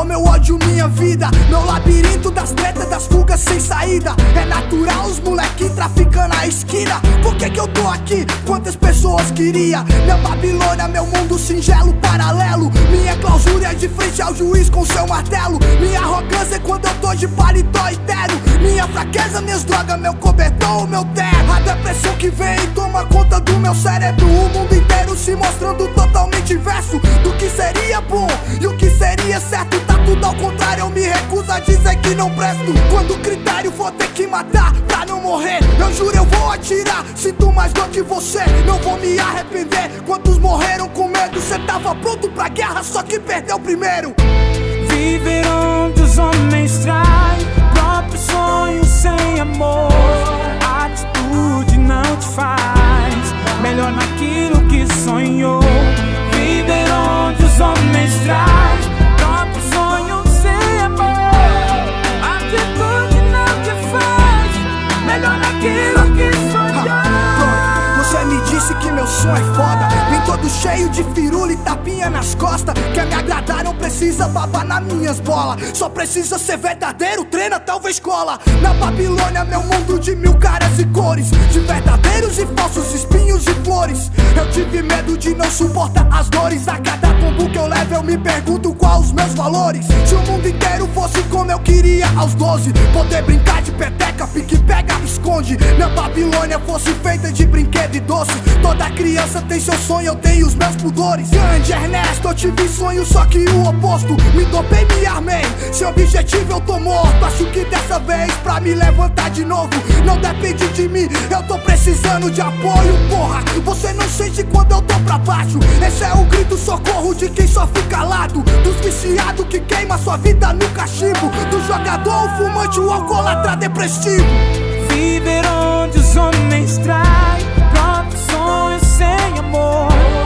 amor, meu ódio, minha vida. Meu labirinto das tretas, das fugas sem saída. É natural os moleque traficando na esquina. Por que eu tô aqui? Quantas pessoas queria? Minha Babilônia, meu mundo singelo, paralelo. Minha clausura é de frente ao juiz com seu martelo. Minha arrogância é quando eu tô de paletó inteiro. Minha fraqueza, minhas drogas, meu cobertor, meu terra. A depressão que vem e toma conta do meu cérebro. O mundo inteiro se mostrando totalmente inverso do que seria bom e o que seria certo. Tá tudo ao contrário, eu me recuso a dizer que não presto. Quando o critério for ter que matar pra não morrer, eu juro eu vou atirar. Sinto mais dor que você, não vou me arrepender. Quantos morreram com medo? Cê tava pronto pra guerra, só que perdeu primeiro. Viver onde os homens traem próprios sonhos sem amor. A atitude não te faz melhor naquilo que sonhou. Viver onde os homens traem próprios sonhos sem amor. A atitude não te faz melhor naquilo que sonhou. Você me disse que meu som é foda. Vem todo cheio de firula e tapinha nas costas. Quer me agradar, não precisa babar nas minhas bolas. Só precisa ser verdadeiro, treina, talvez cola. Na Babilônia, meu mundo de mil caras e cores, de verdadeiros e falsos espinhos e flores. Eu tive medo de não suportar as dores. A cada tombo que eu levo eu me pergunto qual os meus valores. Se o mundo inteiro fosse como eu queria aos 12, poder brincar de peteca, pique, pega, esconde. Minha Babilônia fosse feita de brinquedo e doce. Toda criança tem seu sonho, eu tenho os meus pudores. Grande Ernesto, eu tive sonho, só que o oposto. Me dopei, me armei, sem objetivo eu tô morto. Acho que dessa vez pra me levantar de novo não depende de mim, eu tô precisando de apoio, porra. Você não sente quando eu tô pra baixo. Esse é o grito socorro de quem só fica calado. Dos viciados que queima sua vida no cachimbo. Do jogador, o fumante, o alcoólatra depressivo. Viver onde os homens traem próprios sonhos sem amor.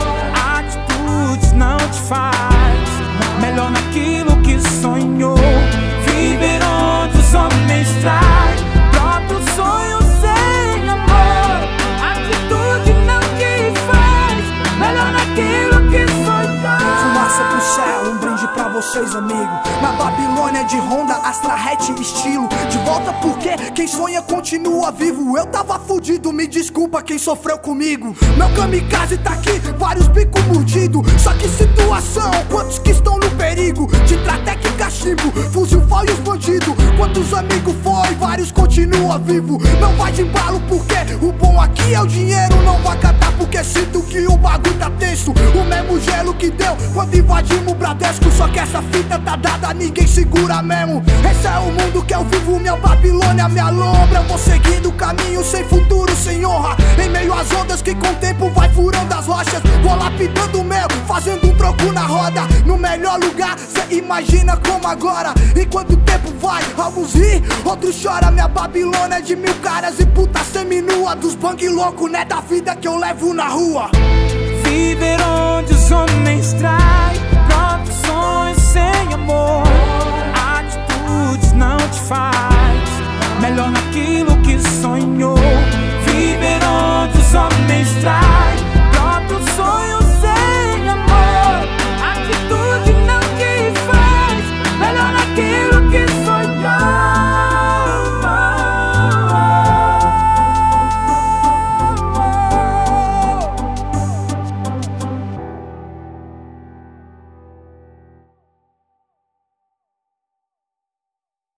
Atitudes não te faz melhor naquilo que sonhou. Viver onde os homens traem próprios sonhos sem amor. Atitude não te faz melhor naquilo que sonhou. Fumaça pro céu, um brinde pra vocês, amigo. Na Babilônia de Honda, Astra hatch estilo. De volta porque quem sonha continua vivo. Eu tava fudido, me desculpa quem sofreu comigo. Meu kamikaze tá aqui, vários bicos mordidos. Só que situação, quantos que estão no perigo? De Tratec e cachimbo, fuzil foi os bandidos. Quantos amigos foi, vários continua vivo. Não vai de embalo porque o bom aqui é o dinheiro. Não vai catar porque sinto que o bagulho tá tenso. O mesmo gelo que deu quando invadimos o Bradesco. Só que essa fita tá dada, ninguém segura mesmo. Esse é o mundo que eu vivo, minha Babilônia, minha lombra. Eu vou seguindo o caminho sem futuro, sem honra. Em meio às ondas que com o tempo vai furando as rochas. Vou lapidando o meu, fazendo um troco na roda. No melhor lugar, cê imagina como agora. Enquanto o tempo vai, alguns ri, outros choram. Minha Babilônia de mil caras e puta seminua. Dos bang louco, né, da vida que eu levo na rua. Viver onde os homens traem próprios sonhos sem amor. Atitudes não te faz melhor naquilo que sonhou.